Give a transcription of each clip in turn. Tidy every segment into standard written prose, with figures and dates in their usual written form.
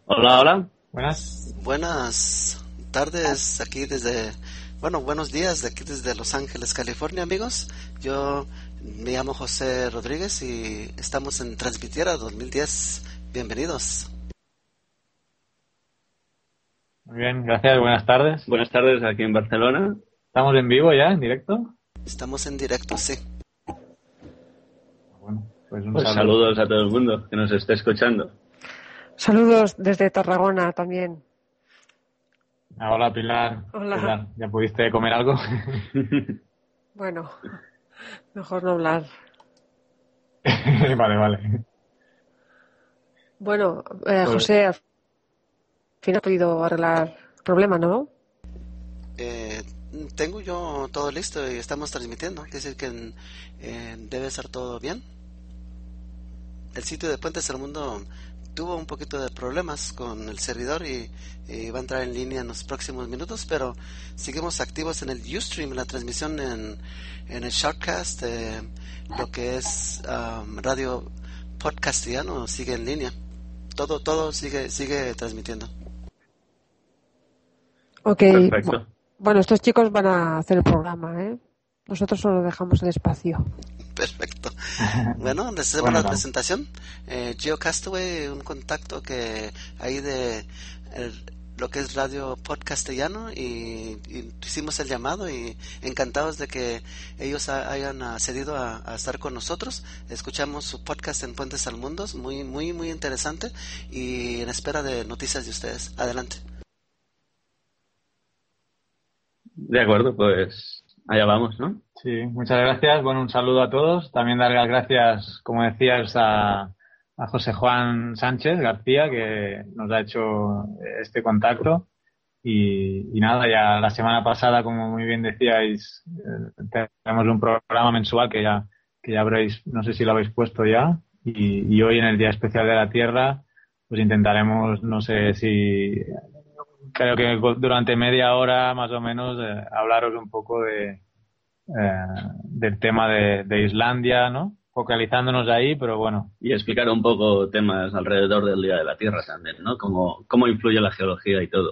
Hola, hola. Buenas. Buenas tardes aquí buenos días de aquí desde Los Ángeles, California, amigos. Yo me llamo José Rodríguez y estamos en Transmitiera 2010. Bienvenidos. Muy bien, gracias. Buenas tardes. Buenas tardes aquí en Barcelona. ¿Estamos en vivo ya, en directo? Estamos en directo, sí. Bueno, pues un Pues saludo. saludos a todo el mundo que nos esté escuchando. Saludos desde Tarragona también. Hola, Pilar. Hola. Pilar, ¿ya pudiste comer algo? Bueno, mejor no hablar. Vale. Bueno, Pues- José, al fin has podido arreglar el problema, ¿no? Tengo yo todo listo y estamos transmitiendo. Quiere decir que debe estar todo bien. El sitio de Puentes del Mundo tuvo un poquito de problemas con el servidor y va a entrar en línea en los próximos minutos, pero seguimos activos en el Ustream, la transmisión en el Shoutcast, lo que es radio podcastiano sigue en línea. Todo sigue transmitiendo. Ok. Perfecto. Bueno, estos chicos van a hacer el programa, ¿eh? Nosotros solo dejamos el espacio. Perfecto. Bueno, les hacemos la presentación. GeoCastaway, un contacto que hay de lo que es radio podcastellano y hicimos el llamado y encantados de que ellos hayan accedido a estar con nosotros. Escuchamos su podcast en Puentes al Mundo, muy interesante y en espera de noticias de ustedes. Adelante. De acuerdo, pues allá vamos, ¿no? Sí, muchas gracias. Bueno, un saludo a todos. También dar las gracias, como decías, a José Juan Sánchez García, que nos ha hecho este contacto. Y nada, ya la semana pasada, como muy bien decíais, tenemos un programa mensual que ya habréis, no sé si lo habéis puesto ya. Y hoy en el Día Especial de la Tierra, pues intentaremos, no sé si, creo que durante media hora más o menos, hablaros un poco del tema de Islandia, ¿no? Focalizándonos ahí, pero bueno. Y explicar un poco temas alrededor del Día de la Tierra también, ¿no? Cómo influye la geología y todo.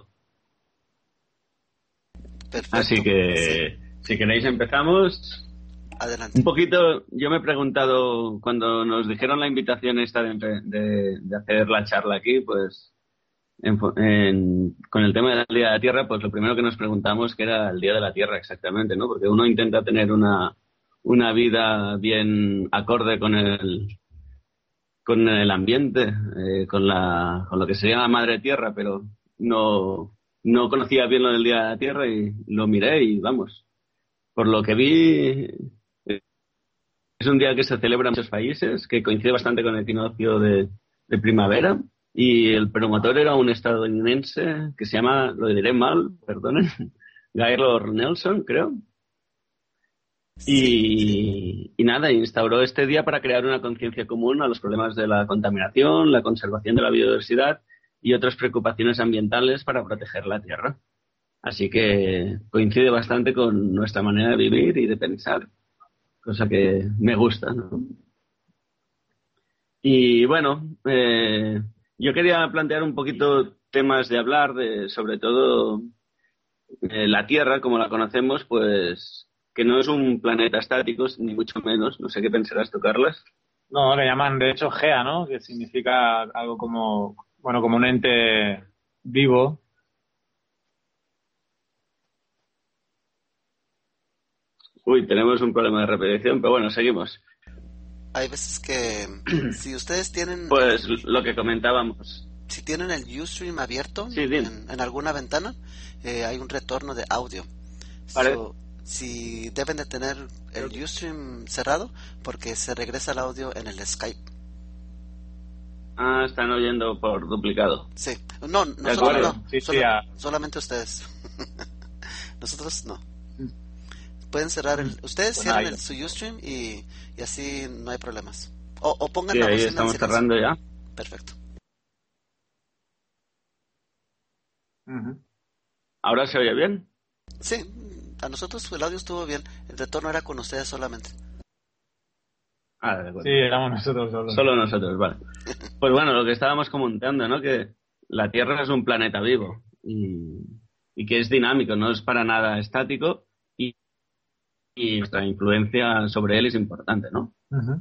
Perfecto. Así que, si queréis, empezamos. Adelante. Un poquito, yo me he preguntado, cuando nos dijeron la invitación esta de hacer la charla aquí, pues con el tema del Día de la Tierra, pues lo primero que nos preguntamos que era el Día de la Tierra exactamente, ¿no? Porque uno intenta tener una vida bien acorde con el ambiente, con lo que se llama Madre Tierra, pero no conocía bien lo del Día de la Tierra y lo miré y vamos, por lo que vi, es un día que se celebra en muchos países, que coincide bastante con el equinoccio de primavera. Y el promotor era un estadounidense que se llama, lo diré mal, perdonen, Gaylord Nelson, creo. Y nada, instauró este día para crear una conciencia común a los problemas de la contaminación, la conservación de la biodiversidad y otras preocupaciones ambientales para proteger la Tierra. Así que coincide bastante con nuestra manera de vivir y de pensar, cosa que me gusta, ¿no? Y bueno, yo quería plantear un poquito temas de hablar de, sobre todo, la Tierra, como la conocemos, pues que no es un planeta estático, ni mucho menos. No sé qué pensarás tú, Carlas. No, le llaman de hecho Gea, ¿no? Que significa algo como, bueno, como un ente vivo. Uy, tenemos un problema de repetición, pero bueno, seguimos. Hay veces que si ustedes tienen Pues lo que comentábamos. si tienen el Ustream abierto Sí, en alguna ventana, hay un retorno de audio. Si deben de tener el Ustream cerrado, porque se regresa el audio en el Skype. Ah, están oyendo por duplicado. Sí. No, nosotros no. Solamente ustedes. Nosotros no. Pueden cerrar ustedes cierran su Ustream y así no hay problemas. O pongan sí, la ahí bocina estamos en silencio. cerrando ya. Perfecto. ¿Ahora se oye bien? Sí, a nosotros el audio estuvo bien. El retorno era con ustedes solamente. Ah, de acuerdo. Sí, éramos nosotros solos. Solo nosotros, vale. Pues bueno, lo que estábamos comentando, ¿no? Que la Tierra es un planeta vivo y que es dinámico, no es para nada estático y nuestra influencia sobre él es importante, ¿no? Ujú.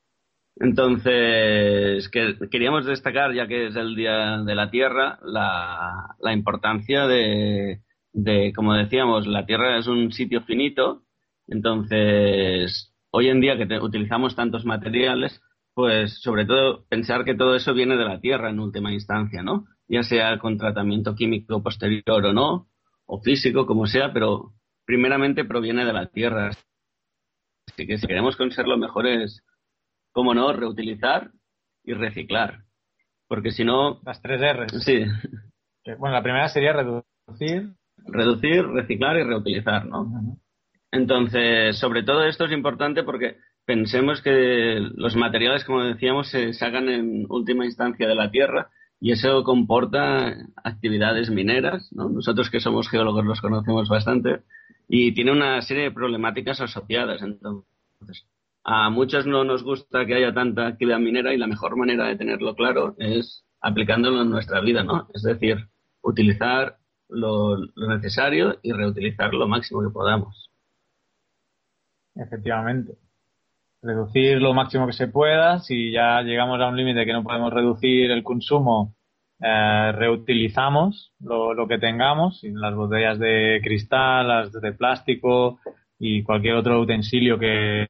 Entonces, queríamos destacar, ya que es el Día de la Tierra, la importancia como decíamos, la Tierra es un sitio finito, entonces, hoy en día que utilizamos tantos materiales, pues sobre todo pensar que todo eso viene de la Tierra en última instancia, ¿no? Ya sea con tratamiento químico posterior o no, o físico, como sea, pero primeramente proviene de la Tierra. Así que si queremos conservar lo mejor es, cómo no, reutilizar y reciclar. Porque si no, Las 3 R's. sí, Bueno, la primera sería reducir. reducir, reciclar y reutilizar, ¿no? Ujú. Entonces, sobre todo esto es importante porque pensemos que los materiales, como decíamos, se sacan en última instancia de la tierra y eso comporta actividades mineras, ¿no? Nosotros que somos geólogos los conocemos bastante y tiene una serie de problemáticas asociadas. Entonces, a muchos no nos gusta que haya tanta actividad minera y la mejor manera de tenerlo claro es aplicándolo en nuestra vida, ¿no? Es decir, utilizar lo necesario y reutilizar lo máximo que podamos. Efectivamente. Reducir lo máximo que se pueda. Si ya llegamos a un límite que no podemos reducir el consumo, reutilizamos lo que tengamos, y las botellas de cristal, las de plástico y cualquier otro utensilio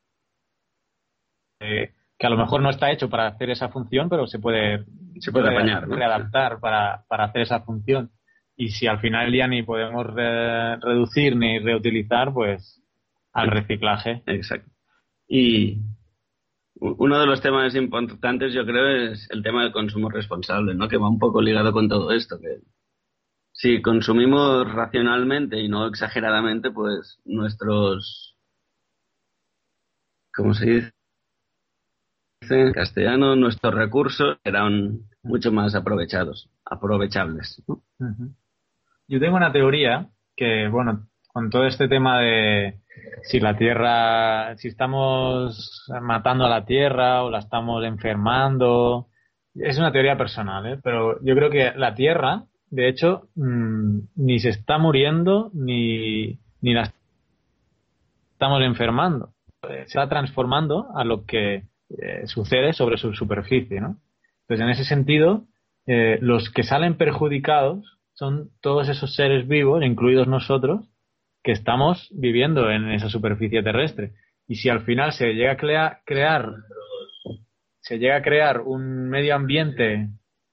que a lo mejor no está hecho para hacer esa función, pero se puede apañar, ¿no? readaptar para hacer esa función. Y si al final ya ni podemos reducir ni reutilizar, pues al reciclaje. Exacto. Y uno de los temas importantes, yo creo, es el tema del consumo responsable, ¿no? Que va un poco ligado con todo esto, que si consumimos racionalmente y no exageradamente, pues ¿cómo se dice en castellano? Nuestros recursos serán mucho más aprovechables, ¿no? Uh-huh. Yo tengo una teoría que, bueno, con todo este tema de si estamos matando a la Tierra o la estamos enfermando, es una teoría personal, ¿eh? Pero yo creo que la Tierra, de hecho, ni se está muriendo ni la estamos enfermando. Se está transformando a lo que sucede sobre su superficie, ¿no? Entonces, en ese sentido, los que salen perjudicados son todos esos seres vivos, incluidos nosotros, que estamos viviendo en esa superficie terrestre. Y si al final se llega a crear un medio ambiente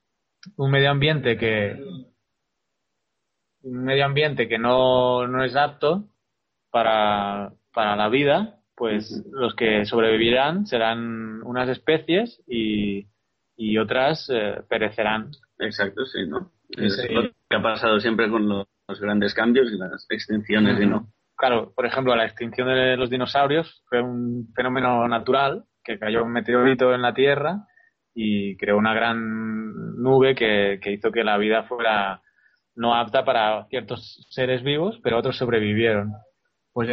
que no es apto para la vida, pues los que sobrevivirán serán unas especies y otras perecerán. Exacto, sí, ¿no? Es lo que ha pasado siempre con los grandes cambios y las extinciones, y no. Claro, por ejemplo, la extinción de los dinosaurios fue un fenómeno natural, que cayó un meteorito en la Tierra y creó una gran nube que hizo que la vida fuera no apta para ciertos seres vivos, pero otros sobrevivieron. Pues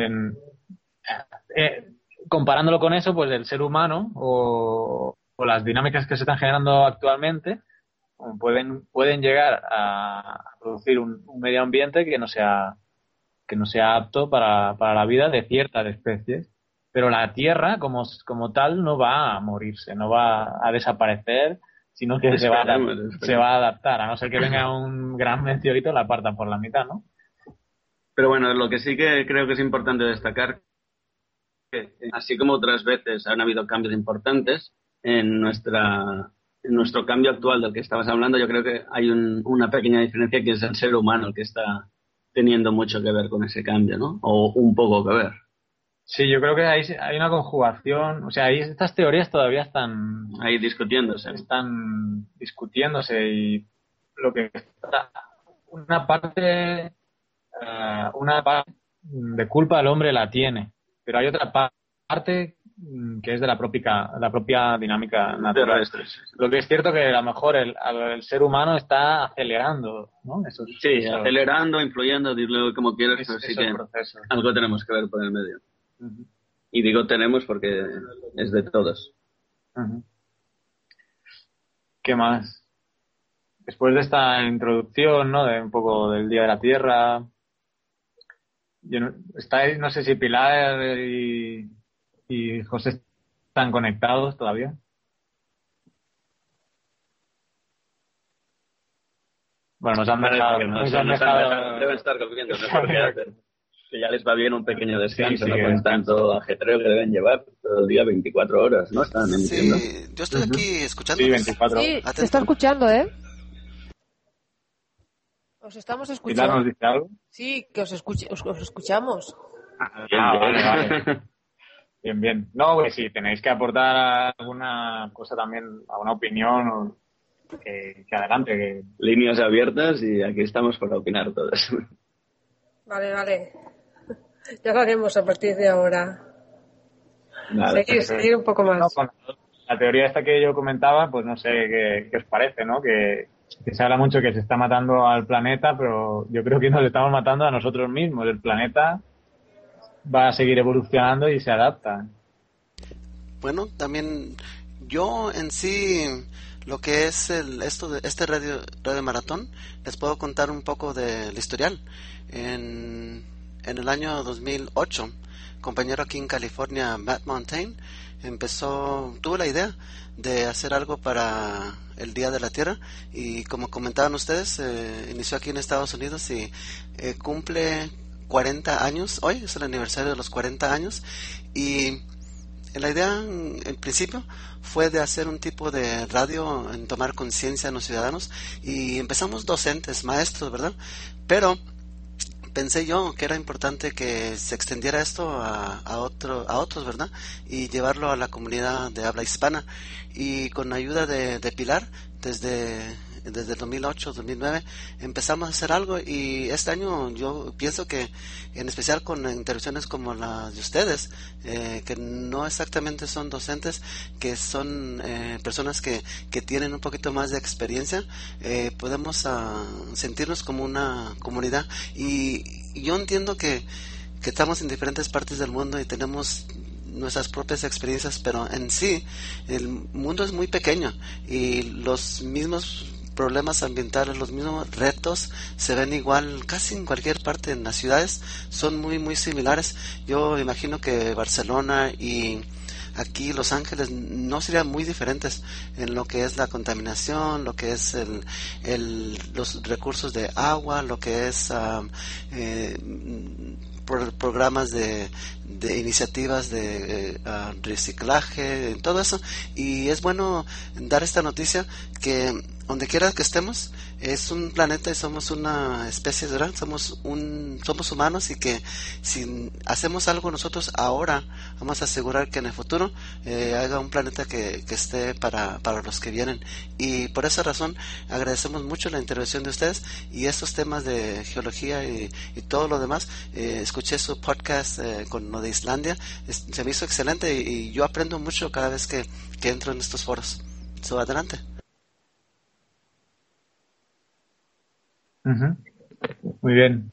comparándolo con eso, pues el ser humano o las dinámicas que se están generando actualmente pueden llegar a producir un medio ambiente que no sea apto para la vida de ciertas especies. Pero la Tierra como tal no va a morirse, no va a desaparecer, sino que se va a adaptar, a no ser que venga un gran meteorito y la parta por la mitad, ¿no? Pero bueno, lo que sí que creo que es importante destacar, que así como otras veces han habido cambios importantes en nuestro cambio actual del que estabas hablando, yo creo que hay una pequeña diferencia, que es el ser humano el que está teniendo mucho que ver con ese cambio, ¿no? O un poco que ver. Sí, yo creo que hay una conjugación, o sea, estas teorías todavía están ahí discutiéndose. Están discutiéndose y lo que está una parte de culpa al hombre la tiene, pero hay otra parte que es de la propia dinámica natural. Lo que es cierto que a lo mejor el ser humano está acelerando, ¿no? Acelerando, influyendo, dilo como quieras, pero sí que algo tenemos que ver por el medio. Uh-huh. Y digo tenemos porque es de todos. Uh-huh. ¿Qué más? después de esta introducción, ¿no? De un poco del Día de la Tierra, estáis, no sé si Pilar y José están conectados todavía. Bueno, nos han dejado. Deben estar comiendo mejor que hacen. Que ya les va bien un pequeño descanso, Sí, no con tanto ajetreo que deben llevar todo el día, 24 horas, ¿no? Están emitiendo. Sí, yo estoy aquí escuchando. Sí, 24 Sí, horas. se está escuchando, ¿eh? Os estamos ¿Pilar escuchando. nos dice algo? Sí, que os escuchamos. Vale. Bien. No, pues si tenéis que aportar alguna cosa también, alguna opinión, que adelante. Que... Líneas abiertas y aquí estamos para opinar todas. Vale. Ya lo haremos a partir de ahora. Vale. Seguir un poco más. No, con la teoría esta que yo comentaba, pues no sé qué os parece, ¿no? Que se habla mucho que se está matando al planeta, pero yo creo que nos estamos matando a nosotros mismos. El planeta va a seguir evolucionando y se adapta. Bueno, también yo en sí, lo que es este radio maratón, les puedo contar un poco del historial. En el año 2008, compañero aquí en California, Matt Montaigne, tuvo la idea de hacer algo para el Día de la Tierra, y como comentaban ustedes, inició aquí en Estados Unidos y cumple 40 años. Hoy es el aniversario de los 40 años, y la idea en principio fue de hacer un tipo de radio en tomar conciencia en los ciudadanos, y empezamos docentes, maestros, ¿verdad? Pero pensé yo que era importante que se extendiera esto a otros, ¿verdad? Y llevarlo a la comunidad de habla hispana. Y con la ayuda de Pilar, desde el 2008-2009 empezamos a hacer algo, y este año yo pienso que, en especial con intervenciones como las de ustedes, que no exactamente son docentes, que son personas que tienen un poquito más de experiencia, podemos sentirnos como una comunidad. Y yo entiendo que estamos en diferentes partes del mundo y tenemos nuestras propias experiencias, pero en sí el mundo es muy pequeño, y los mismos problemas ambientales, los mismos retos se ven igual casi en cualquier parte. En las ciudades son muy similares. Yo imagino que Barcelona y aquí Los Ángeles no serían muy diferentes en lo que es la contaminación, lo que es los recursos de agua, lo que es programas de iniciativas de reciclaje, todo eso. Y es bueno dar esta noticia, que donde quiera que estemos es un planeta y somos una especie, ¿verdad? Somos humanos, y que si hacemos algo nosotros ahora, vamos a asegurar que en el futuro haga un planeta que esté para los que vienen. Y por esa razón agradecemos mucho la intervención de ustedes y estos temas de geología y todo lo demás. Escuché su podcast con lo de Islandia, se me hizo excelente, y yo aprendo mucho cada vez que entro en estos foros. Adelante. Muy bien.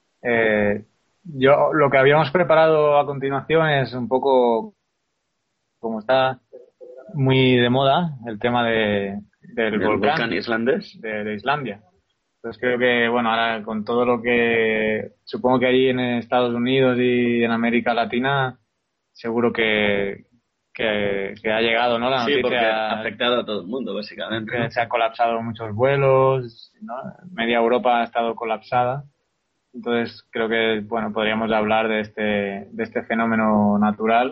Yo lo que habíamos preparado a continuación es un poco, como está muy de moda, el tema del volcán islandés de Islandia. Entonces creo que, bueno, ahora con todo lo que supongo que allí en Estados Unidos y en América Latina, seguro que ha llegado, ¿no? La noticia, sí, porque ha afectado a todo el mundo, básicamente, que ¿no? se han colapsado muchos vuelos, ¿no? Media Europa ha estado colapsada. Entonces creo que, bueno, podríamos hablar de este fenómeno natural.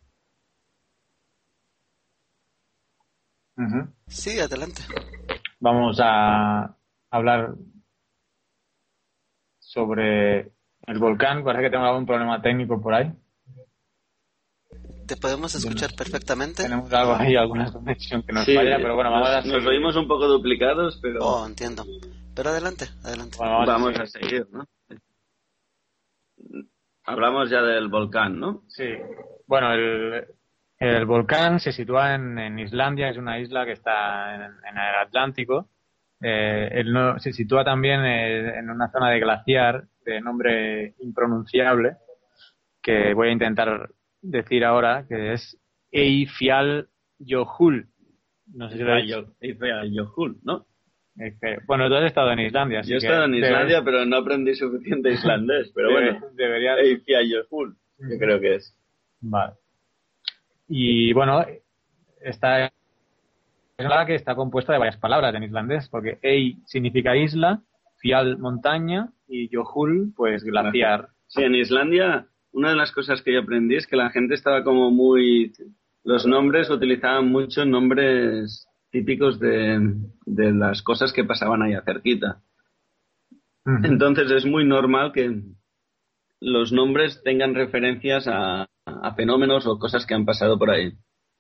Sí, adelante. Vamos a hablar sobre el volcán. Parece que tengo algún problema técnico por ahí. Te podemos escuchar perfectamente. Tenemos algo ahí, alguna conexión que nos falla, pero bueno, vamos a seguir. Nos oímos un poco duplicados, pero... Oh, entiendo. Pero adelante. Bueno, vamos a seguir, ¿no? Hablamos ya del volcán, ¿no? Sí. Bueno, el volcán se sitúa en Islandia, es una isla que está en el Atlántico. Se sitúa también en una zona de glaciar de nombre impronunciable, que voy a intentar decir ahora, que es Eyjafjallajökull. No sé si lo he dicho. Eyjafjallajökull, ¿no? Bueno, tú has estado en Islandia, así Yo he estado en Islandia, pero no aprendí suficiente islandés. Pero bueno, debería... Eyjafjallajökull, yo creo que es. Vale. Y bueno, esta es una que está compuesta de varias palabras en islandés, porque Ey significa isla, Fjall montaña y Jökull pues glaciar. Sí, en Islandia una de las cosas que yo aprendí es que la gente estaba como muy... Los nombres utilizaban muchos nombres típicos de las cosas que pasaban allá cerquita. Uh-huh. Entonces es muy normal que los nombres tengan referencias a fenómenos o cosas que han pasado por ahí.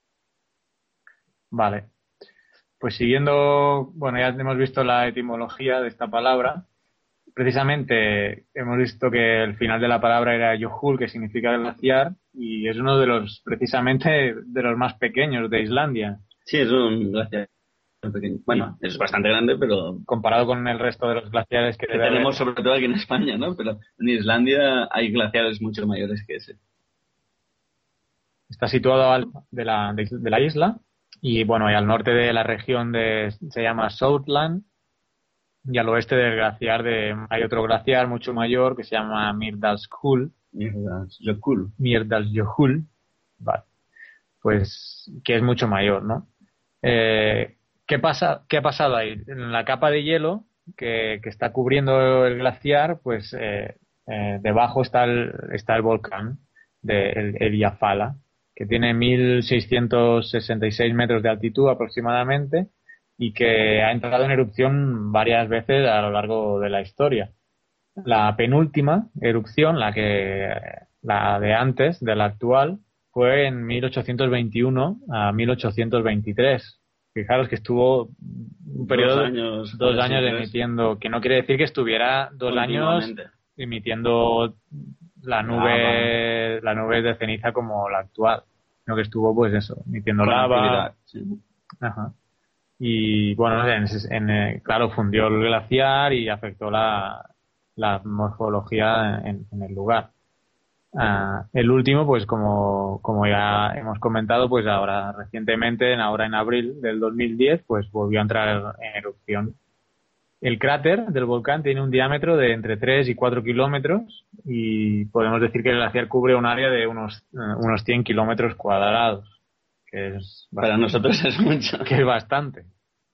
Vale. Pues siguiendo, bueno, ya hemos visto la etimología de esta palabra. Precisamente hemos visto que el final de la palabra era Jökull, que significa glaciar, y es uno de los, precisamente, de los más pequeños de Islandia. Sí, es un glaciar pequeño. Bueno, es bastante grande, pero... Comparado con el resto de los glaciares que tenemos sobre todo aquí en España, ¿no? Pero en Islandia hay glaciares mucho mayores que ese. Está situado de la isla, y bueno, y al norte de la región se llama Soutland, y al oeste del glaciar hay otro glaciar mucho mayor que se llama Mýrdalsjökull. Mýrdalsjökull, vale. Pues que es mucho mayor, ¿no? ¿Qué ha pasado ahí? En la capa de hielo que está cubriendo el glaciar, pues debajo está el volcán el Eyjafjalla, que tiene 1.666 metros de altitud aproximadamente, y que ha entrado en erupción varias veces a lo largo de la historia. La penúltima erupción, la de antes, de la actual, fue en 1821 a 1823. Fijaros que estuvo un periodo dos años emitiendo, que no quiere decir que estuviera 2 años emitiendo la nube de ceniza como la actual, sino que estuvo pues eso, emitiendo lava. Sí. Ajá. Y bueno, claro, fundió el glaciar y afectó la morfología en el lugar. El último, pues como ya hemos comentado, pues ahora recientemente, ahora en abril del 2010, pues volvió a entrar en erupción. El cráter del volcán tiene un diámetro de entre 3 y 4 kilómetros, y podemos decir que el glaciar cubre un área de unos 100 kilómetros cuadrados. Que es para nosotros es mucho. Que es bastante.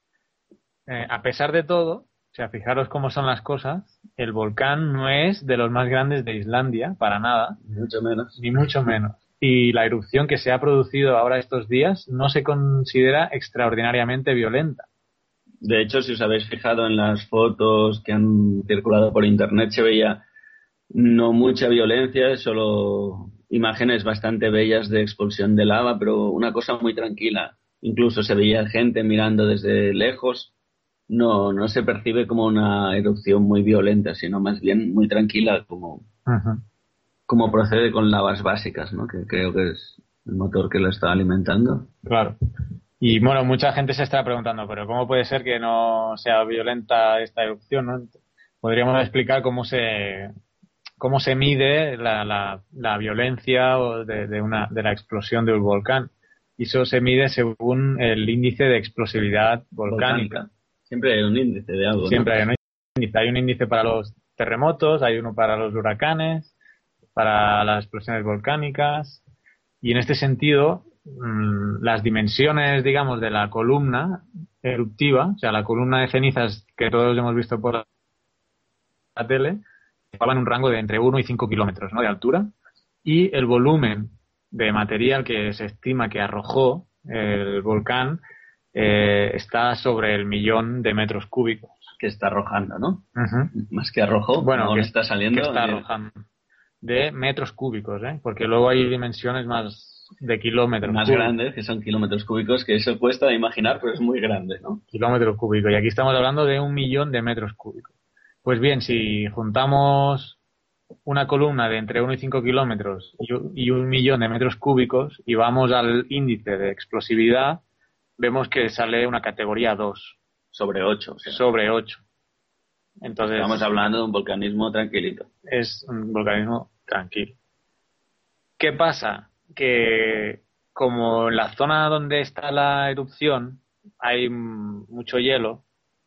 A pesar de todo, o sea, fijaros cómo son las cosas, el volcán no es de los más grandes de Islandia, para nada. Mucho menos. Ni mucho menos. Y la erupción que se ha producido ahora estos días no se considera extraordinariamente violenta. De hecho, si os habéis fijado en las fotos que han circulado por internet, se veía no mucha violencia, solo imágenes bastante bellas de expulsión de lava, pero una cosa muy tranquila. Incluso se veía gente mirando desde lejos. No se percibe como una erupción muy violenta, sino más bien muy tranquila, como procede con lavas básicas, ¿no? Que creo que es el motor que lo está alimentando. Claro. Y bueno, mucha gente se está preguntando, pero ¿cómo puede ser que no sea violenta esta erupción, ¿no? Podríamos explicar cómo se mide la violencia de la explosión de un volcán. Y eso se mide según el índice de explosividad volcánica. Siempre hay un índice de algo, ¿no? Siempre hay un índice. Hay un índice para los terremotos, hay uno para los huracanes, para las explosiones volcánicas. Y en este sentido, las dimensiones, digamos, de la columna eruptiva, o sea, la columna de cenizas que todos hemos visto por la tele, llevaban un rango de entre 1 y 5 kilómetros, ¿no?, de altura. Y el volumen de material que se estima que arrojó el volcán está sobre el 1.000.000 de metros cúbicos. Que está arrojando, ¿no? Uh-huh. Más que arrojó, bueno, que está saliendo. Que está arrojando. De metros cúbicos, porque luego hay dimensiones más de kilómetros. Más grandes, que son kilómetros cúbicos, que eso cuesta imaginar, pero es muy grande, ¿no? Kilómetros cúbicos. Y aquí estamos hablando de 1.000.000 de metros cúbicos. Pues bien, si juntamos una columna de entre 1 y 5 kilómetros y 1.000.000 de metros cúbicos y vamos al índice de explosividad, vemos que sale una categoría 2. Sobre 8. O sea. Sobre 8. Entonces, estamos hablando de un volcanismo tranquilito. Es un volcanismo tranquilo. ¿Qué pasa? Que como en la zona donde está la erupción hay mucho hielo,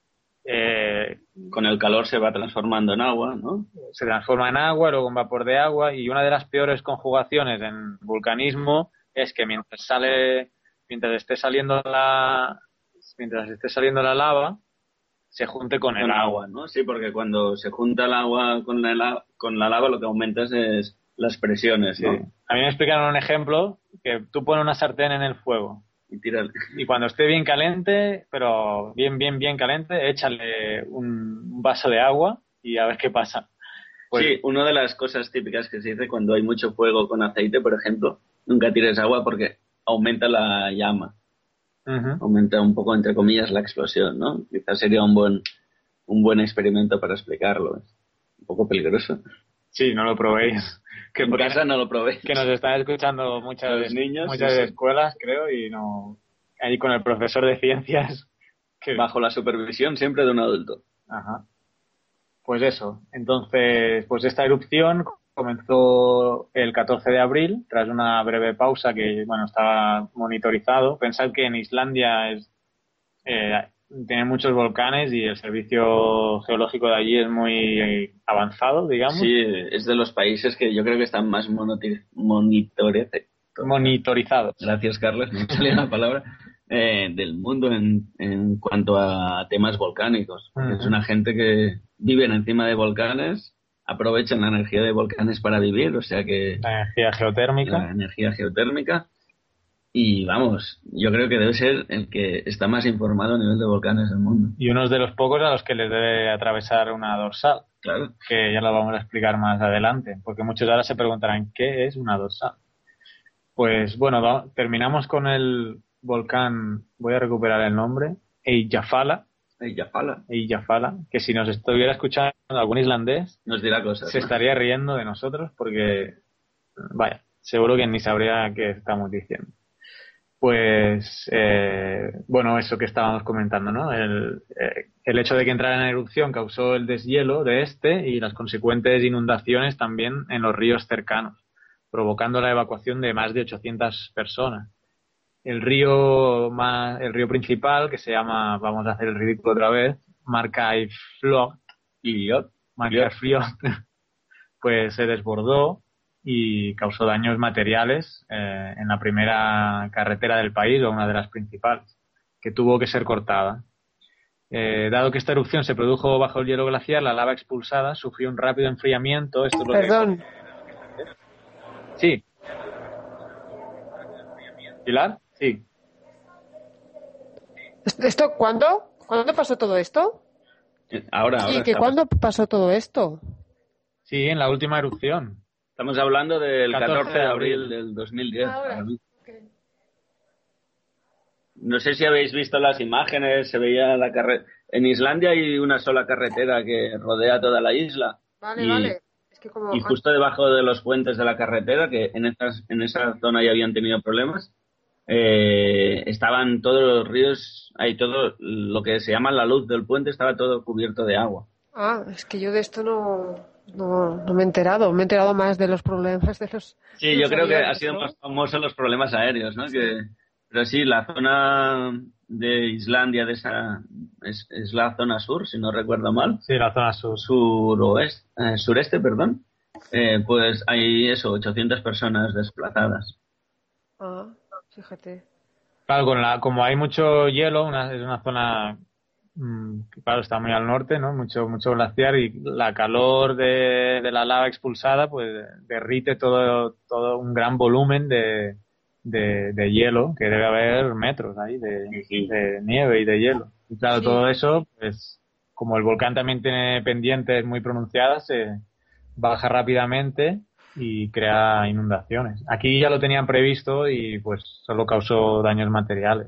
Con el calor se va transformando en agua, ¿no? Se transforma en agua, luego en vapor de agua, y una de las peores conjugaciones en vulcanismo es que mientras esté saliendo la lava, se junte con el agua. ¿no? Sí, porque cuando se junta el agua con la lava, lo que aumentas es las presiones, ¿no? Sí. A mí me explicaron un ejemplo, que tú pones una sartén en el fuego y cuando esté bien caliente, pero bien caliente, échale un vaso de agua y a ver qué pasa. Pues, sí, una de las cosas típicas que se dice cuando hay mucho fuego con aceite, por ejemplo, nunca tires agua porque aumenta la llama. Uh-huh. Aumenta un poco, entre comillas, la explosión, ¿no? Quizás sería un buen experimento para explicarlo. Es un poco peligroso. Sí, no lo probéis. Que en casa no lo probéis. Que nos están escuchando muchas escuelas, creo, y no... Ahí con el profesor de ciencias. Bajo la supervisión siempre de un adulto. Ajá. Pues eso. Entonces, pues esta erupción comenzó el 14 de abril, tras una breve pausa que, bueno, estaba monitorizado. Pensad que en Islandia tiene muchos volcanes y el servicio geológico de allí es muy avanzado, digamos. Sí, es de los países que yo creo que están más monitorizados. Gracias, Carlos, me salía la palabra. Del mundo en cuanto a temas volcánicos. Uh-huh. Es una gente que viven encima de volcanes, aprovechan la energía de volcanes para vivir, o sea que... La energía geotérmica. Y vamos, yo creo que debe ser el que está más informado a nivel de volcanes del mundo. Y uno de los pocos a los que les debe atravesar una dorsal. Claro. Que ya lo vamos a explicar más adelante, porque muchos ahora se preguntarán, ¿qué es una dorsal? Pues bueno, terminamos con el volcán, voy a recuperar el nombre, Eyjafjalla, que si nos estuviera escuchando algún islandés, nos dirá cosas. Se estaría riendo de nosotros porque, vaya, seguro que ni sabría qué estamos diciendo. Pues, bueno, eso que estábamos comentando, ¿no? El hecho de que entrara en erupción causó el deshielo de y las consecuentes inundaciones también en los ríos cercanos, provocando la evacuación de más de 800 personas. El río principal, que se llama, vamos a hacer el ridículo otra vez, Markarfljót, pues se desbordó y causó daños materiales en la primera carretera del país, o una de las principales, que tuvo que ser cortada. Dado que esta erupción se produjo bajo el hielo glaciar, la lava expulsada sufrió un rápido enfriamiento. Esto es lo Perdón. Sí. ¿Pilar? Sí. ¿Esto cuándo? ¿Cuándo pasó todo esto? Ahora. ¿Y que cuándo pasó todo esto? Sí, en la última erupción. Estamos hablando del 14 de abril del 2010. Ahora. Okay. No sé si habéis visto las imágenes, se veía la carretera. En Islandia hay una sola carretera que rodea toda la isla. Vale. Es que y justo debajo de los puentes de la carretera, que en esa zona ya habían tenido problemas, estaban todos los ríos, todo lo que se llama la luz del puente estaba todo cubierto de agua. Es que yo de esto no me he enterado. Me he enterado más de los problemas de los... Sí, yo creo que ha sido más famoso los problemas aéreos, ¿no? Sí. Pero sí, la zona de Islandia es la zona sur, si no recuerdo mal. Sí, la zona sur. Sureste, perdón. Pues hay 800 personas desplazadas. Fíjate. Claro, como hay mucho hielo, es una zona que, claro, está muy al norte, ¿no? Mucho glaciar, y la calor de la lava expulsada pues derrite todo un gran volumen de hielo, que debe haber metros ahí de nieve y de hielo. Y claro, sí. Todo eso, pues como el volcán también tiene pendientes muy pronunciadas, se baja rápidamente y crea inundaciones. Aquí ya lo tenían previsto y pues solo causó daños materiales.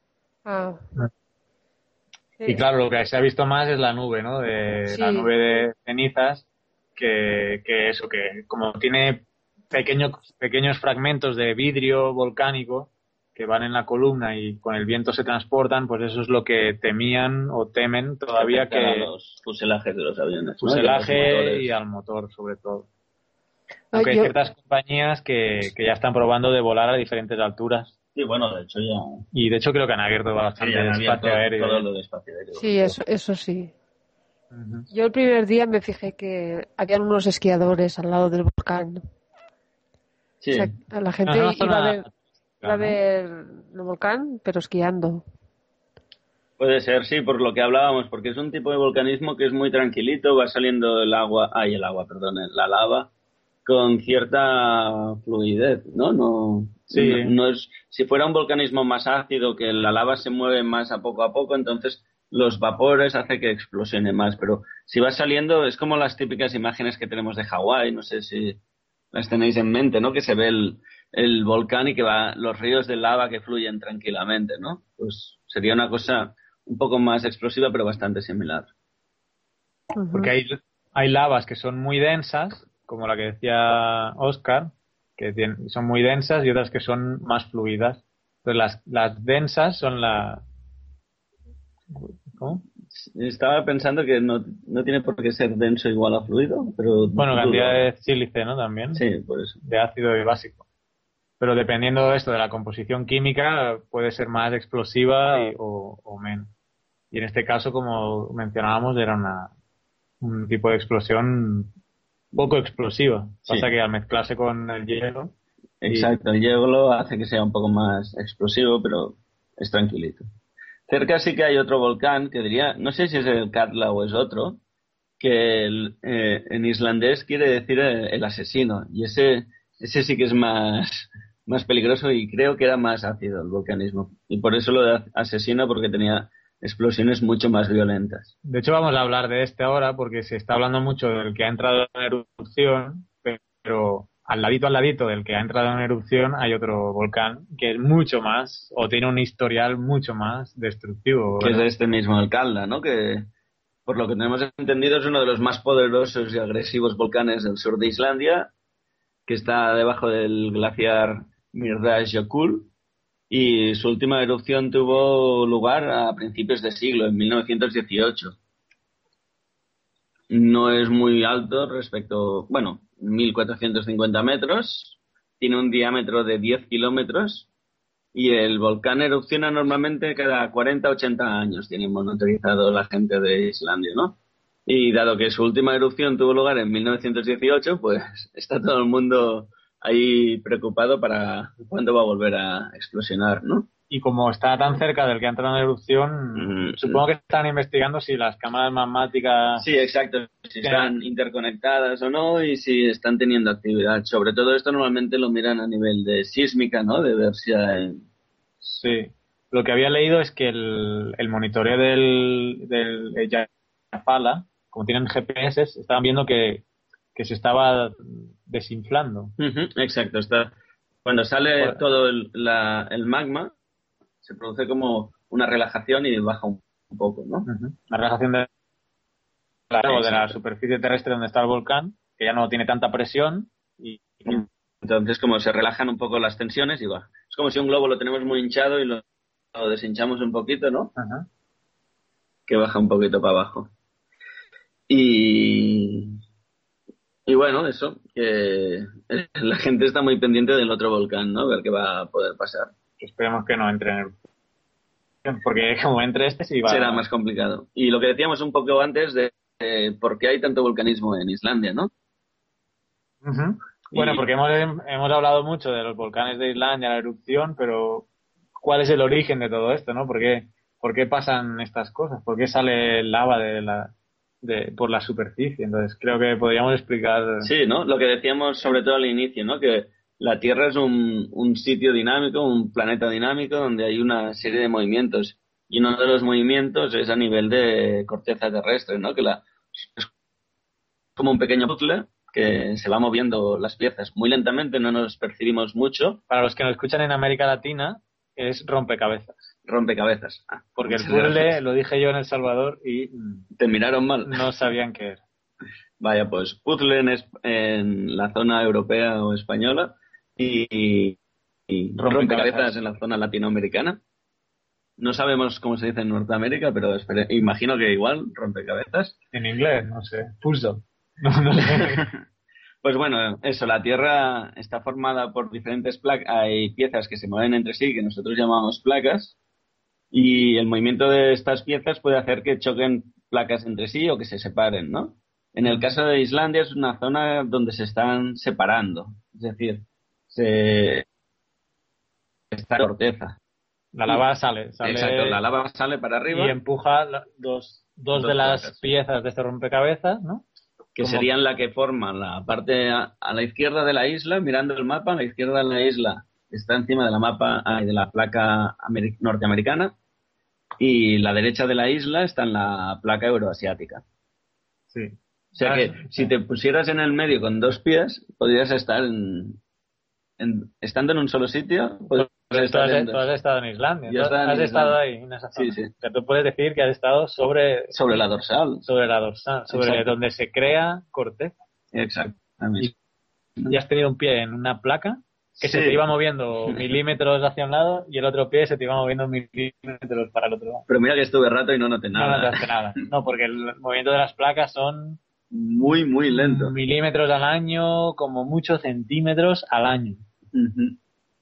Y claro, lo que se ha visto más es la nube, ¿no? La nube de cenizas, que como tiene pequeños fragmentos de vidrio volcánico que van en la columna y con el viento se transportan, pues eso es lo que temían o temen todavía, que a los fuselajes de los aviones, fuselaje y al motor sobre todo. Aunque hay ciertas compañías que ya están probando de volar a diferentes alturas Sí, bueno, de hecho ya... Y de hecho creo que han abierto bastante ya han espacio abierto aéreo. todo lo de espacio aéreo. Sí, eso sí. Uh-huh. Yo el primer día me fijé que habían unos esquiadores al lado del volcán. Sí. O sea, la gente No, es una iba a zona... ver el volcán, pero esquiando. Puede ser, sí, por lo que hablábamos, porque es un tipo de volcanismo que es muy tranquilito, va saliendo la lava, con cierta fluidez, ¿no? Sí. No es, si fuera un volcanismo más ácido, que la lava se mueve más a poco, entonces los vapores hace que explosione más, pero si va saliendo es como las típicas imágenes que tenemos de Hawái, no sé si las tenéis en mente, ¿no? Que se ve el volcán y que va los ríos de lava que fluyen tranquilamente, ¿no? Pues sería una cosa un poco más explosiva, pero bastante similar. Uh-huh. Porque hay lavas que son muy densas, como la que decía Oscar, que son muy densas, y otras que son más fluidas. Entonces las densas son ¿Cómo? Estaba pensando que no tiene por qué ser denso igual a fluido, pero... Bueno, cantidad de sílice, ¿no? También. Sí, por eso. De ácido y básico. Pero dependiendo de esto, de la composición química, puede ser más explosiva o menos. Y en este caso, como mencionábamos, era un tipo de explosión poco explosiva. Sí. Pasa que al mezclarse con el hielo... Exacto, el hielo hace que sea un poco más explosivo, pero es tranquilito. Cerca sí que hay otro volcán que diría, no sé si es el Katla o es otro, que en islandés quiere decir el asesino. Y ese sí que es más peligroso y creo que era más ácido el volcanismo. Y por eso lo de asesino, porque tenía explosiones mucho más violentas. De hecho, vamos a hablar de este ahora porque se está hablando mucho del que ha entrado en erupción, pero al ladito del que ha entrado en erupción hay otro volcán que es mucho más, o tiene un historial mucho más destructivo. Que es de este mismo, el Katla, ¿no? Que por lo que tenemos entendido es uno de los más poderosos y agresivos volcanes del sur de Islandia, que está debajo del glaciar Mýrdalsjökull, y su última erupción tuvo lugar a principios de siglo, en 1918. No es muy alto respecto, 1.450 metros, tiene un diámetro de 10 kilómetros y el volcán erupciona normalmente cada 40-80 años, tiene monitorizado la gente de Islandia, ¿no? Y dado que su última erupción tuvo lugar en 1918, pues está todo el mundo ahí preocupado para cuándo va a volver a explosionar, ¿no? Y como está tan cerca del que ha entrado en erupción, supongo que están investigando si las cámaras magmáticas... Sí, exacto. Si están interconectadas o no y si están teniendo actividad. Sobre todo esto normalmente lo miran a nivel de sísmica, ¿no? De ver si hay... Sí. Lo que había leído es que el monitoreo del Eyjafjalla, como tienen GPS, estaban viendo que se estaba desinflando. Exacto. Cuando sale todo el magma, se produce como una relajación y baja un poco, ¿no? La relajación de la superficie terrestre donde está el volcán, que ya no tiene tanta presión y entonces como se relajan un poco las tensiones y baja. Es como si un globo lo tenemos muy hinchado y lo deshinchamos un poquito, ¿no? Que baja un poquito para abajo. Y bueno, eso, que la gente está muy pendiente del otro volcán, ¿no? A ver qué va a poder pasar. Esperemos que no entre en erupción, porque como entre sí va... Será más complicado. Y lo que decíamos un poco antes de por qué hay tanto volcanismo en Islandia, ¿no? Bueno, porque hemos hablado mucho de los volcanes de Islandia, la erupción, pero ¿cuál es el origen de todo esto, no? ¿Por qué pasan estas cosas? ¿Por qué sale lava por la superficie? Entonces creo que podríamos explicar... Sí, ¿no? Lo que decíamos sobre todo al inicio, ¿no? Que la Tierra es un sitio dinámico, un planeta dinámico donde hay una serie de movimientos y uno de los movimientos es a nivel de corteza terrestre, ¿no? Que es como un pequeño puzzle que se va moviendo las piezas muy lentamente, no nos percibimos mucho. Para los que nos escuchan en América Latina, es rompecabezas. Rompecabezas. Porque el puzzle lo dije yo en El Salvador y... ¿Te miraron mal? No sabían qué era. Vaya, pues puzzle en la zona europea o española y rompecabezas en la zona latinoamericana. No sabemos cómo se dice en Norteamérica, pero imagino que igual, rompecabezas. En inglés, no sé. Puzzle. No sé. Pues bueno, eso, la Tierra está formada por diferentes placas, hay piezas que se mueven entre sí, que nosotros llamamos placas, y el movimiento de estas piezas puede hacer que choquen placas entre sí o que se separen, ¿no? En el caso de Islandia es una zona donde se están separando, es decir, se está la corteza. La lava sale Exacto, la lava sale para arriba. Y empuja dos de las placas, piezas de este rompecabezas, ¿no? Que serían la que forman la parte a la izquierda de la isla, mirando el mapa, a la izquierda de la isla está encima de la mapa de la placa norteamericana, y la derecha de la isla está en la placa euroasiática. Sí. O sea que si te pusieras en el medio con dos pies, podrías estar estando en un solo sitio. Tú has estado en Islandia. Has estado ahí, en esa zona. Sí. O sea, tú puedes decir que has estado sobre la dorsal. Sobre la dorsal, sobre donde se crea corteza. Exactamente. Y has tenido un pie en una placa que se te iba moviendo milímetros hacia un lado y el otro pie se te iba moviendo milímetros para el otro lado. Pero mira que estuve rato y no noté nada. No notaste nada. No, porque el movimiento de las placas son muy, muy lento. Milímetros al año, como muchos centímetros al año. Uh-huh.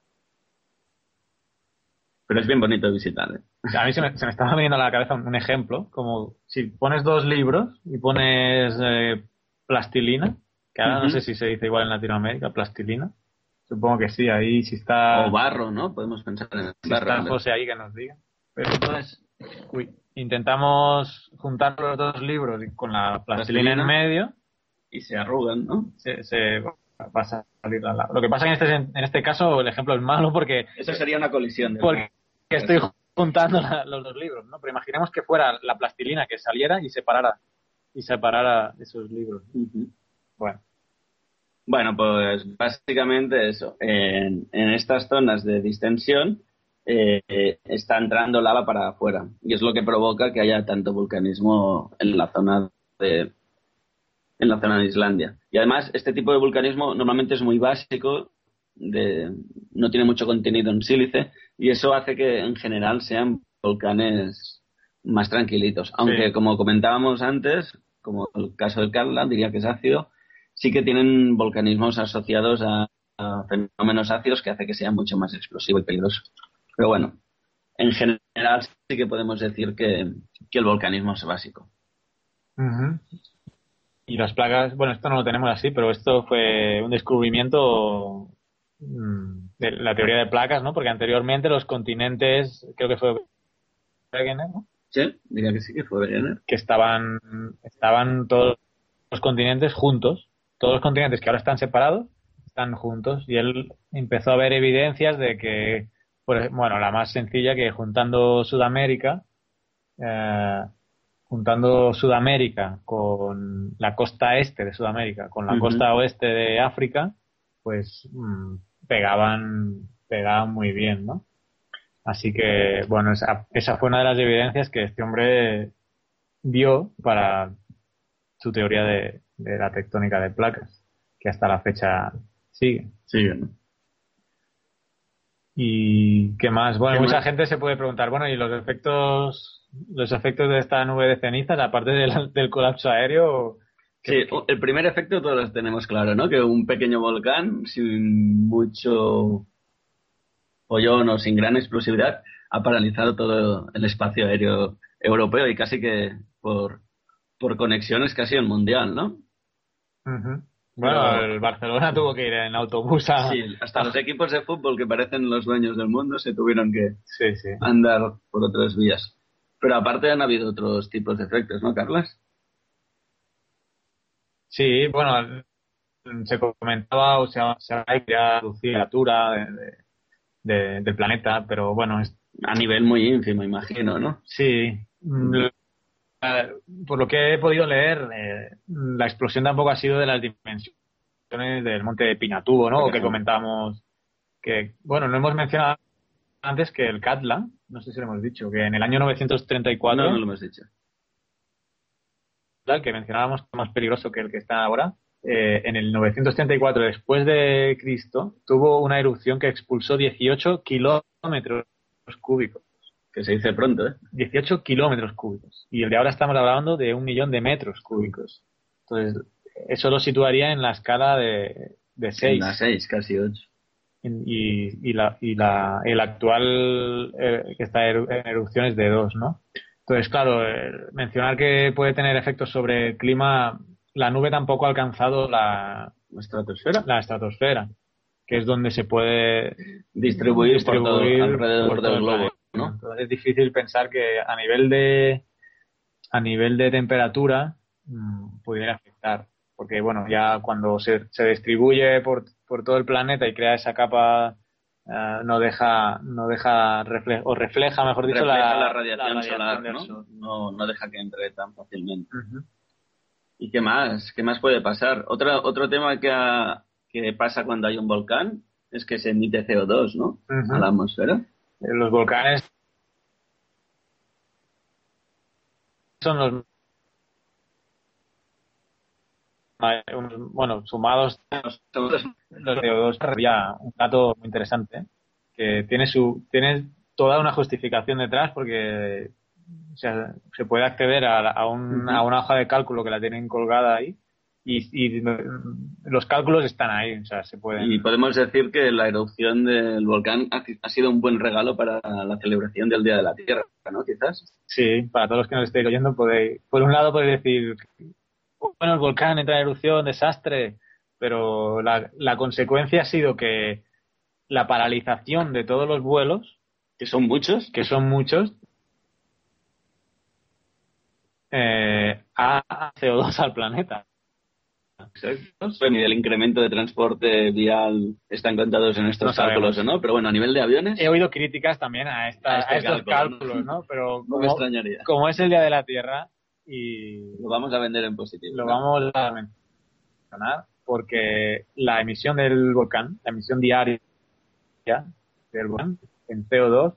Pero es bien bonito visitar, ¿eh? A mí se me estaba viniendo a la cabeza un ejemplo, como si pones dos libros y pones plastilina, que ahora no sé si se dice igual en Latinoamérica, plastilina. Supongo que sí, ahí si está... O barro, ¿no? Podemos pensar en el si barro. Está José ahí que nos diga. Pero entonces, intentamos juntar los dos libros con la plastilina en medio. Y se arrugan, ¿no? Se va a salir la lava. Lo que pasa en este caso, el ejemplo es malo porque... Eso sería una colisión. Porque estoy juntando los dos libros, ¿no? Pero imaginemos que fuera la plastilina que saliera y separara esos libros. Uh-huh. Bueno, pues básicamente eso. En estas zonas de distensión está entrando lava para afuera y es lo que provoca que haya tanto vulcanismo en la zona de Islandia. Y además este tipo de vulcanismo normalmente es muy básico, no tiene mucho contenido en sílice y eso hace que en general sean volcanes más tranquilitos. Aunque como comentábamos antes, como el caso del Katla, diría que es ácido, sí que tienen volcanismos asociados a fenómenos ácidos que hace que sea mucho más explosivo y peligroso. Pero bueno, en general sí que podemos decir que el volcanismo es básico. Uh-huh. Y las placas, bueno, esto no lo tenemos así, pero esto fue un descubrimiento de la teoría de placas, ¿no? Porque anteriormente los continentes, creo que fue Wegener, ¿no? Sí, diría que sí que fue Wegener. Que estaban todos los continentes juntos. Todos los continentes que ahora están separados están juntos y él empezó a ver evidencias de que, bueno, la más sencilla, que juntando Sudamérica con la costa este de Sudamérica, con la costa oeste de África, pues pegaban muy bien, ¿no? Así que, bueno, esa fue una de las evidencias que este hombre dio para su teoría de la tectónica de placas, que hasta la fecha sigue. Sigue, ¿no? ¿Y qué más? Bueno, mucha gente se puede preguntar, bueno, ¿y los efectos de esta nube de cenizas, aparte del colapso aéreo? Sí, el primer efecto todos los tenemos claro, ¿no? Que un pequeño volcán sin mucho follón o sin gran explosividad ha paralizado todo el espacio aéreo europeo y casi que por conexiones casi el mundial, ¿no? Uh-huh. Bueno, el Barcelona tuvo que ir en autobús Sí, hasta los equipos de fútbol que parecen los dueños del mundo se tuvieron que sí. andar por otras vías. Pero aparte han habido otros tipos de efectos, ¿no, Carlas? Sí, bueno, se comentaba, o sea, se ha reducido la altura del planeta, pero bueno... A nivel muy ínfimo, imagino, ¿no? Sí. Por lo que he podido leer, la explosión tampoco ha sido de las dimensiones del monte de Pinatubo, ¿no? O que comentábamos que, bueno, no hemos mencionado antes que el Katla, no sé si lo hemos dicho, que en el año 934... No lo hemos dicho. Que mencionábamos, que es más peligroso que el que está ahora, en el 934 después de Cristo, tuvo una erupción que expulsó 18 kilómetros cúbicos. Que se dice pronto, ¿eh? 18 kilómetros cúbicos. Y el de ahora estamos hablando de 1 millón de metros cúbicos. Entonces, eso lo situaría en la escala de 6. En la 6, casi 8. El actual que está en erupción es de 2, ¿no? Entonces, claro, mencionar que puede tener efectos sobre el clima, la nube tampoco ha alcanzado la estratosfera, que es donde se puede distribuir por todo, alrededor del globo, planeta, ¿no? Entonces es difícil pensar que a nivel de temperatura pudiera afectar, porque bueno, ya cuando se distribuye por todo el planeta y crea esa capa, no deja refleja, mejor dicho, la radiación solar, del ¿no? sol. No deja que entre tan fácilmente. Uh-huh. ¿Y qué más? ¿Qué más puede pasar? Otro tema que pasa cuando hay un volcán es que se emite CO2, ¿no? Uh-huh. A la atmósfera. Los volcanes son los sumados los CO2, había un dato muy interesante que tiene toda una justificación detrás, porque o sea, se puede acceder a una hoja de cálculo que la tienen colgada ahí y los cálculos están ahí, o sea, se pueden. Y podemos decir que la erupción del volcán ha sido un buen regalo para la celebración del Día de la Tierra, ¿no? Quizás. Sí, para todos los que nos estéis oyendo, por un lado podéis decir, bueno, el volcán entra en erupción, desastre, pero la consecuencia ha sido que la paralización de todos los vuelos, que son muchos, ha CO2 al planeta. Exacto. Bueno, y el incremento de transporte vial están contados en estos cálculos, ¿no? Pero bueno, a nivel de aviones... He oído críticas también a estos cálculos, ¿no? Pero no me extrañaría. Como es el Día de la Tierra y... Lo vamos a vender en positivo. Lo vamos a mencionar porque la emisión del volcán, la emisión diaria del volcán en CO2,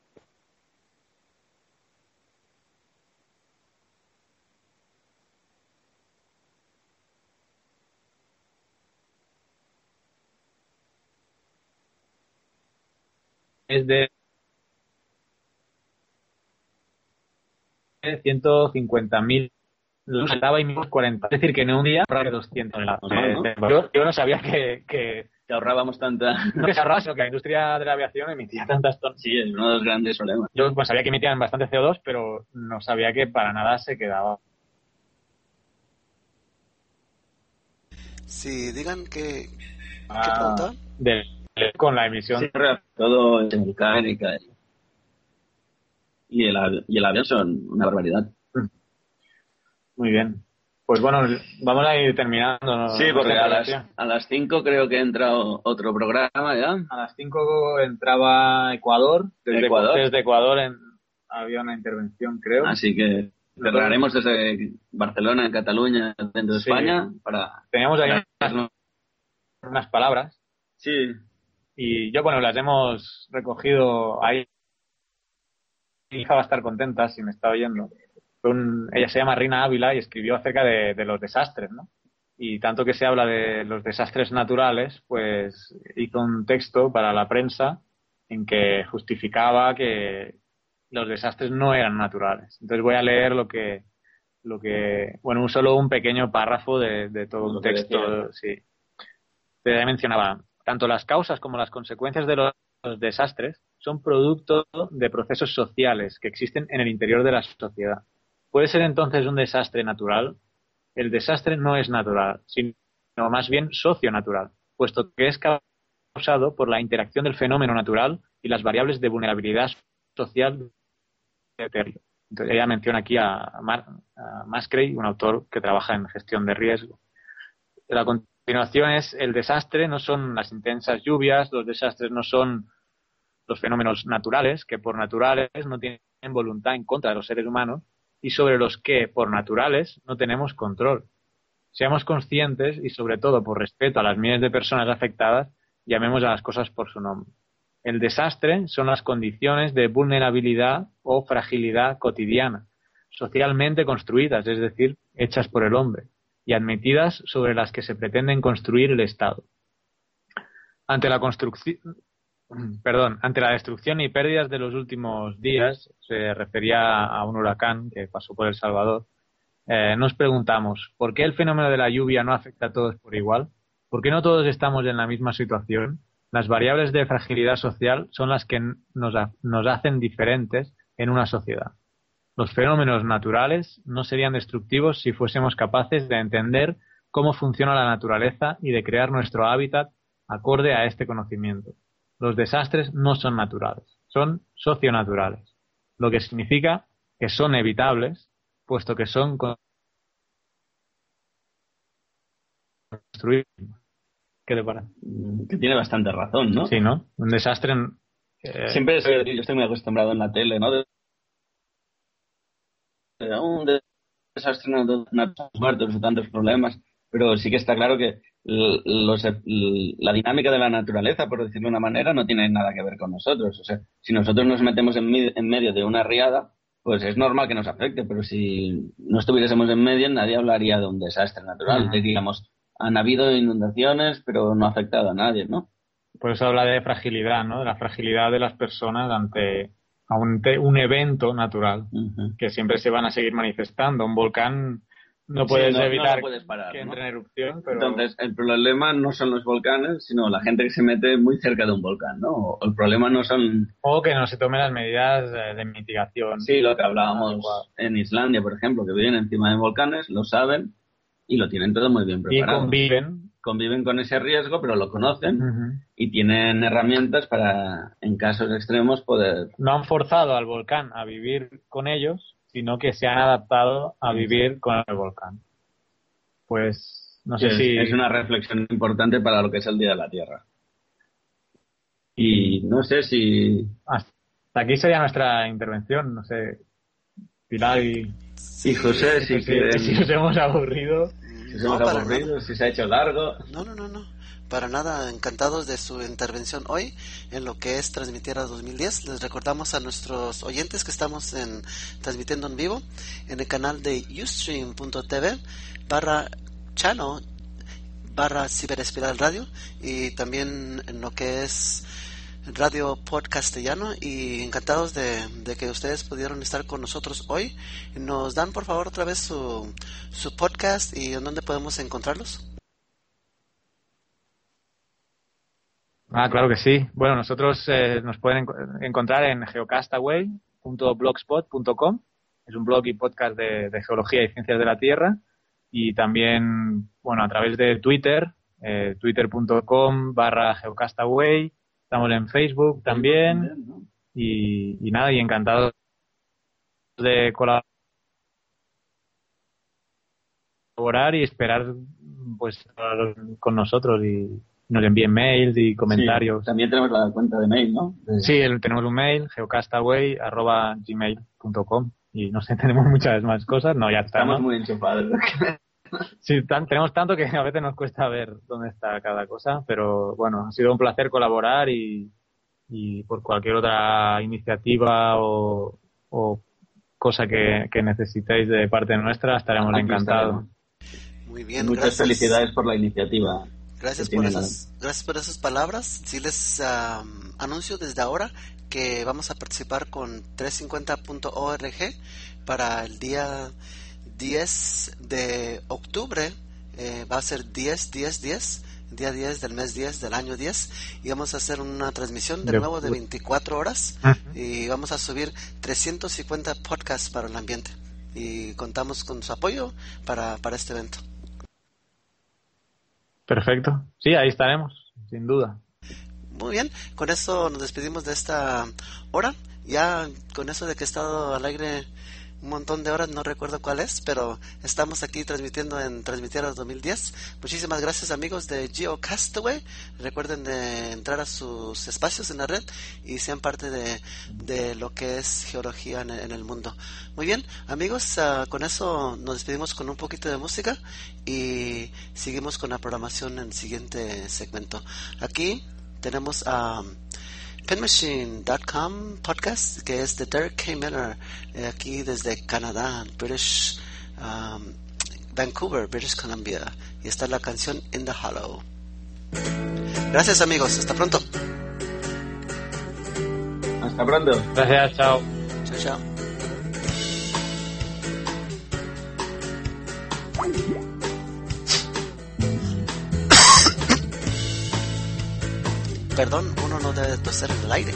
es de 150.000 los estaba y menos 40. Es decir, que en un día ahorrar 200 toneladas. ¿No? Yo no sabía que ahorrábamos tanta... No que se ahorraba, sino que la industria de la aviación emitía tantas toneladas. Sí, es uno de los grandes problemas. Yo pues sabía que emitían bastante CO2, pero no sabía que para nada se quedaba. Sí, digan que... ¿Qué pregunta? Con la emisión. Sí, todo es mecánica. Y el avión son una barbaridad. Muy bien. Pues bueno, vamos a ir terminando, ¿no? Sí, porque a las 5 creo que entra otro programa ya. A las 5 entraba Ecuador. Desde Ecuador había una intervención, creo. Así que cerraremos desde Barcelona, en Cataluña, dentro de España. Teníamos ahí unas palabras. Sí. Y yo, las hemos recogido ahí. Mi hija va a estar contenta si me está oyendo. Ella se llama Rina Ávila y escribió acerca de los desastres, ¿no? Y tanto que se habla de los desastres naturales, pues hizo un texto para la prensa en que justificaba que los desastres no eran naturales. Entonces voy a leer solo un pequeño párrafo de todo un texto. Sí. Ella mencionaba, tanto las causas como las consecuencias de los desastres son producto de procesos sociales que existen en el interior de la sociedad. ¿Puede ser entonces un desastre natural? El desastre no es natural, sino más bien socionatural, puesto que es causado por la interacción del fenómeno natural y las variables de vulnerabilidad social del territorio. Entonces, ella menciona aquí a Musgrave, un autor que trabaja en gestión de riesgo. La continuación es: el desastre no son las intensas lluvias, los desastres no son los fenómenos naturales, que por naturales no tienen voluntad en contra de los seres humanos, y sobre los que, por naturales, no tenemos control. Seamos conscientes y, sobre todo, por respeto a las miles de personas afectadas, llamemos a las cosas por su nombre. El desastre son las condiciones de vulnerabilidad o fragilidad cotidiana, socialmente construidas, es decir, hechas por el hombre, y admitidas sobre las que se pretenden construir el Estado. Ante la destrucción y pérdidas de los últimos días, se refería a un huracán que pasó por El Salvador, nos preguntamos, ¿por qué el fenómeno de la lluvia no afecta a todos por igual? ¿Por qué no todos estamos en la misma situación? Las variables de fragilidad social son las que nos hacen diferentes en una sociedad. Los fenómenos naturales no serían destructivos si fuésemos capaces de entender cómo funciona la naturaleza y de crear nuestro hábitat acorde a este conocimiento. Los desastres no son naturales, son socionaturales, lo que significa que son evitables, puesto que son construidos. ¿Qué te parece? Que tiene bastante razón, ¿no? Sí, ¿no? Un desastre... Siempre yo estoy muy acostumbrado en la tele, ¿no? Un desastre, muertos o tantos problemas, pero sí que está claro que la dinámica de la naturaleza, por decirlo de una manera, no tiene nada que ver con nosotros. O sea, si nosotros nos metemos en medio de una riada, pues es normal que nos afecte, pero si no estuviésemos en medio, nadie hablaría de un desastre natural. Diríamos, han habido inundaciones, pero no ha afectado a nadie, ¿no? Por eso habla de fragilidad, ¿no? De la fragilidad de las personas ante un evento natural, que siempre se van a seguir manifestando. Un volcán no puedes evitar no puedes parar, que entre ¿no? en erupción, pero... Entonces, el problema no son los volcanes, sino la gente que se mete muy cerca de un volcán, ¿no? O el problema no son... O que no se tomen las medidas de mitigación. Sí, lo que hablábamos en Islandia, por ejemplo, que viven encima de volcanes, lo saben y lo tienen todo muy bien preparado. Y conviven con ese riesgo, pero lo conocen y tienen herramientas para, en casos extremos, poder... No han forzado al volcán a vivir con ellos, sino que se han adaptado a vivir con el volcán. Pues no sé si... Es una reflexión importante para lo que es el Día de la Tierra. Y no sé si... Hasta aquí sería nuestra intervención, no sé, Pilar y José, si quieren... Si nos hemos aburrido... Si se ha hecho largo. No. Para nada, encantados de su intervención hoy en lo que es Transmitiera 2010. Les recordamos a nuestros oyentes que estamos transmitiendo en vivo en el canal de ustream.tv/channel/Ciberespiral Radio y también en lo que es Radio Podcastellano, y encantados de que ustedes pudieron estar con nosotros hoy. ¿Nos dan por favor otra vez su podcast y en dónde podemos encontrarlos? Claro que sí. Bueno, nosotros nos pueden encontrar en geocastaway.blogspot.com. Es un blog y podcast de geología y ciencias de la Tierra. Y también, bueno, a través de Twitter, twitter.com/geocastaway. Estamos en Facebook también. Y nada, y encantados de colaborar y esperar pues con nosotros y nos envíen mails y comentarios. Sí, también tenemos la cuenta de mail, ¿no? Sí, tenemos un mail, geocastaway@gmail.com, y no sé, tenemos muchas más cosas. No, ya está, estamos muy enchufados. Sí, tenemos tanto que a veces nos cuesta ver dónde está cada cosa, pero bueno, ha sido un placer colaborar y por cualquier otra iniciativa o cosa que necesitéis de parte nuestra, estaremos encantados. Muy bien, muchas felicidades por la iniciativa. Gracias por esas palabras. Sí, les anuncio desde ahora que vamos a participar con 350.org para el día 10 de octubre. Va a ser 10-10-10, día 10 del mes 10 del año 10, y vamos a hacer una transmisión de nuevo de 24 horas y vamos a subir 350 podcasts para el ambiente, y contamos con su apoyo para este evento. Perfecto. Sí, ahí estaremos, sin duda. Muy bien, con eso nos despedimos de esta hora. Ya con eso de que he estado al aire un montón de horas, no recuerdo cuál es, pero estamos aquí transmitiendo en Transmitiera 2010. Muchísimas gracias, amigos de GeoCastaway. Recuerden de entrar a sus espacios en la red y sean parte de lo que es geología en el mundo. Muy bien, amigos, con eso nos despedimos con un poquito de música y seguimos con la programación en el siguiente segmento. Aquí tenemos a penmachine.com podcast, que es de Derek K. Miller, aquí desde Canadá, Vancouver, British Columbia, y está la canción In the Hollow. Gracias, amigos, hasta pronto. Hasta pronto. Gracias, chao. Chao, chao. perdón, uno no debe toser en el aire.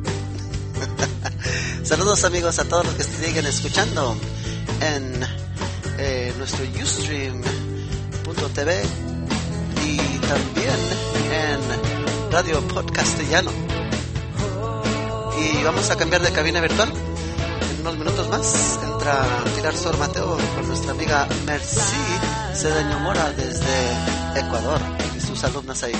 Saludos amigos a todos los que siguen escuchando en nuestro Ustream.tv y también en Radio Podcastellano. Y vamos a cambiar de cabina virtual. En unos minutos más entra Pilar Sor Mateo con nuestra amiga Merci Cedeño Mora desde Ecuador y sus alumnas ahí.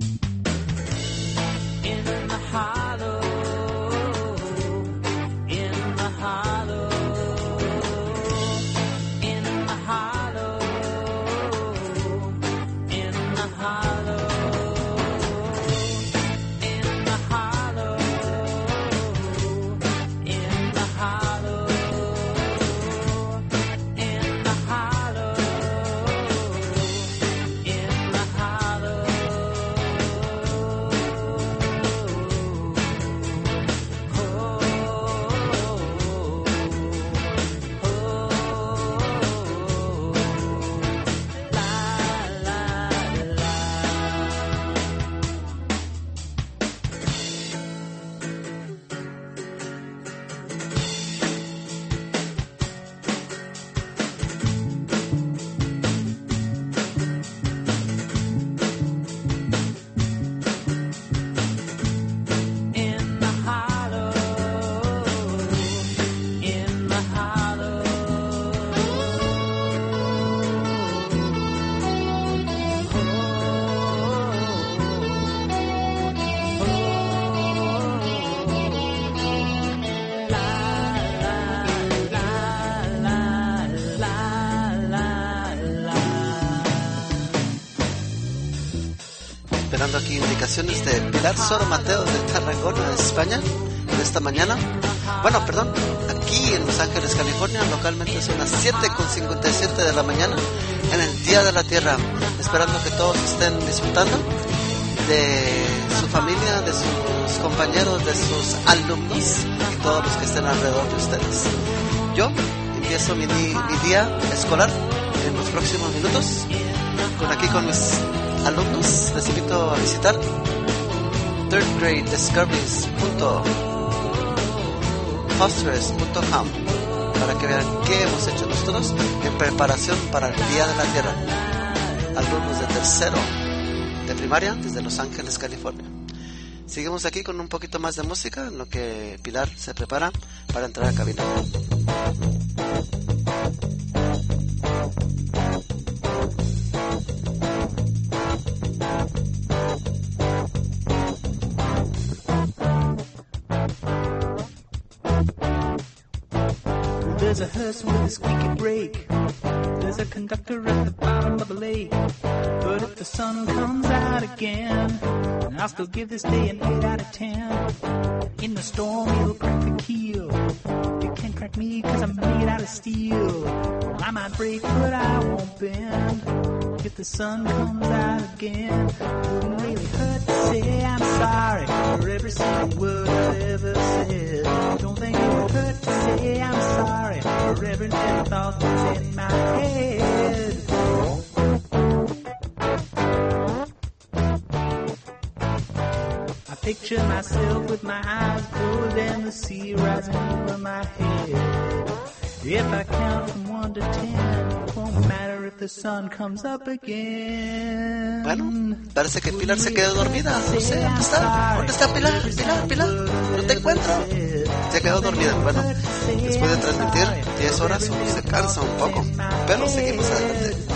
Aquí indicaciones de Pilar Sor Mateo de Tarragona, España, de esta mañana. Bueno, perdón, aquí en Los Ángeles, California, localmente son las 7:57 de la mañana en el Día de la Tierra. Esperando que todos estén disfrutando de su familia, de sus compañeros, de sus alumnos y todos los que estén alrededor de ustedes. Yo empiezo mi día escolar en los próximos minutos con mis alumnos. Les invito a visitar thirdgradediscoveries.phosphorus.com para que vean qué hemos hecho nosotros en preparación para el Día de la Tierra. Alumnos de tercero de primaria desde Los Ángeles, California. Seguimos aquí con un poquito más de música en lo que Pilar se prepara para entrar a cabina. There's a hearse with a squeaky brake. There's a conductor at the bottom of the lake. But if the sun comes out again, I'll still give this day an 8 out of 10. In the storm, it'll crack the keel. You can't crack me 'cause I'm made out of steel. Well, I might break, but I won't bend. If the sun comes out again, wouldn't really hurt to say I'm sorry for every single word I've ever said. Don't think it would hurt to say I'm sorry for every little thought that's in my head. I picture myself with my eyes closed and the sea rising over my head. If I count from 1 to 10, it won't matter if the sun comes up again. Bueno, parece que Pilar se quedó dormida. No sé, ¿dónde está? ¿Dónde está Pilar? Pilar, no te encuentro. Se quedó dormida. Bueno, después de transmitir 10 horas, uno se cansa un poco, pero seguimos adelante.